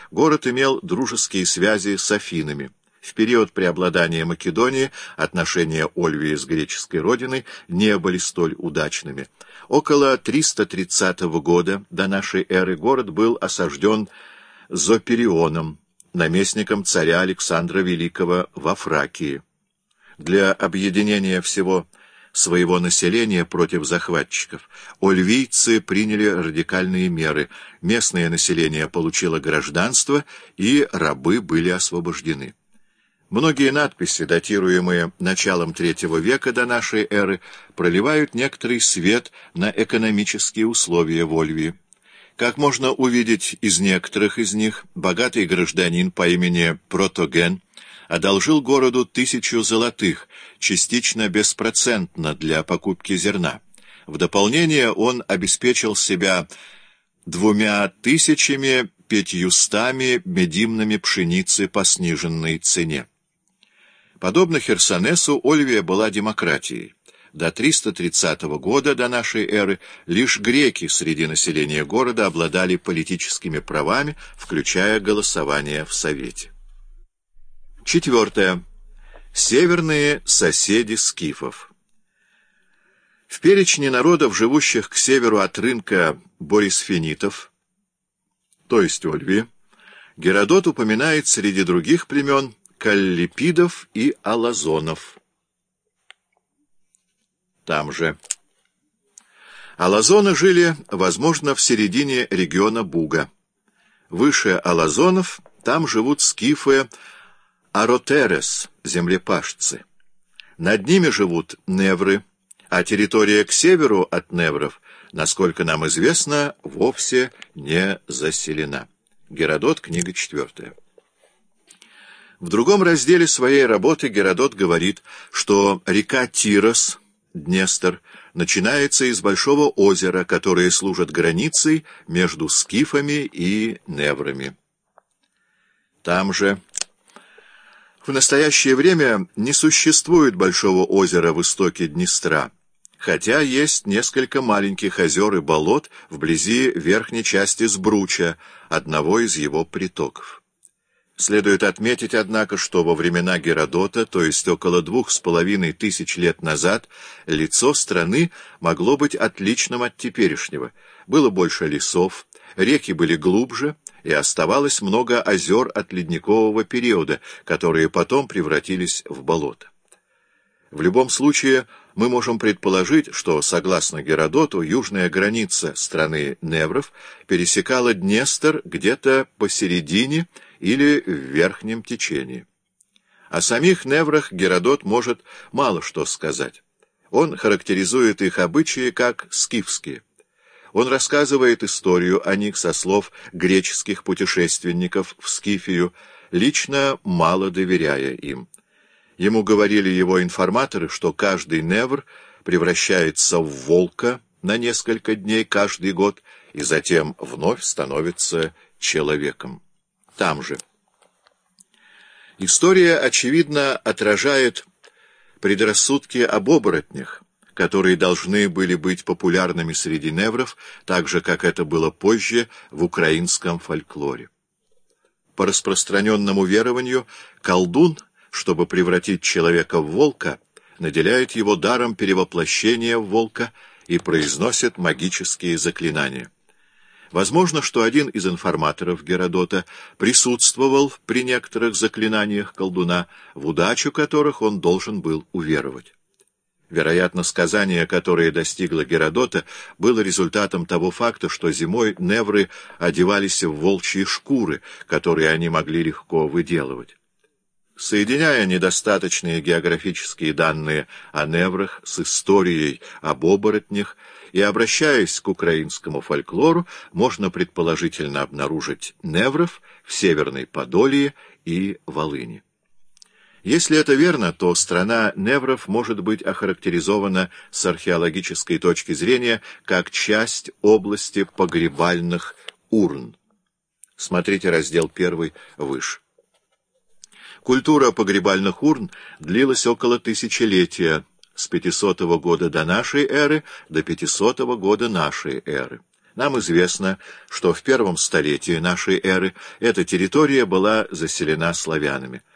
город имел дружеские связи с Афинами. В период преобладания Македонии отношения Ольвии с греческой родиной не были столь удачными. Около 330 года до нашей эры город был осажден Зоперионом, наместником царя Александра Великого во Фракии. Для объединения всего своего населения против захватчиков ольвийцы приняли радикальные меры. Местное население получило гражданство, и рабы были освобождены. Многие надписи, датируемые началом III века до нашей эры, проливают некоторый свет на экономические условия в Ольвии. Как можно увидеть из некоторых из них, богатый гражданин по имени Протоген одолжил городу 1000 золотых, частично беспроцентно для покупки зерна. В дополнение он обеспечил себя 2500 медимнами пшеницы по сниженной цене. Подобно Херсонесу, Ольвия была демократией. До 330 года до нашей эры лишь греки среди населения города обладали политическими правами, включая голосование в Совете. Четвертое. Северные соседи скифов. В перечне народов, живущих к северу от рынка борисфенитов, то есть Ольвии, Геродот упоминает среди других племен каллипидов и алазонов. Там же. Алазоны жили, возможно, в середине региона Буга. Выше алазонов там живут скифы Аротерес, землепашцы. Над ними живут невры, а территория к северу от невров, насколько нам известно, вовсе не заселена. Геродот, книга 4. В другом разделе своей работы Геродот говорит, что река Тирос, Днестр, начинается из большого озера, которое служит границей между скифами и неврами. Там же в настоящее время не существует большого озера в истоке Днестра, хотя есть несколько маленьких озер и болот вблизи верхней части Сбруча, одного из его притоков. Следует отметить, однако, что во времена Геродота, то есть около 2500 лет назад, лицо страны могло быть отличным от теперешнего. Было больше лесов, реки были глубже, и оставалось много озер от ледникового периода, которые потом превратились в болото. В любом случае, мы можем предположить, что, согласно Геродоту, южная граница страны невров пересекала Днестр где-то посередине или в верхнем течении. О самих неврах Геродот может мало что сказать. Он характеризует их обычаи как скифские. Он рассказывает историю о них со слов греческих путешественников в Скифию, лично мало доверяя им. Ему говорили его информаторы, что каждый невр превращается в волка на несколько дней каждый год и затем вновь становится человеком. Там же. История, очевидно, отражает предрассудки об оборотнях, которые должны были быть популярными среди невров, так же, как это было позже в украинском фольклоре. По распространенному верованию, колдун, чтобы превратить человека в волка, наделяет его даром перевоплощения в волка и произносит магические заклинания. Возможно, что один из информаторов Геродота присутствовал при некоторых заклинаниях колдуна, в удачу которых он должен был уверовать. Вероятно, сказание, которое достигло Геродота, было результатом того факта, что зимой невры одевались в волчьи шкуры, которые они могли легко выделывать. Соединяя недостаточные географические данные о неврах с историей об оборотнях и обращаясь к украинскому фольклору, можно предположительно обнаружить невров в Северной Подолии и Волыни. Если это верно, то страна невров может быть охарактеризована с археологической точки зрения как часть области погребальных урн. Смотрите раздел 1 выше. Культура погребальных урн длилась около тысячелетия, с 500 года до нашей эры до 500 года нашей эры. Нам известно, что в первом столетии нашей эры эта территория была заселена славянами.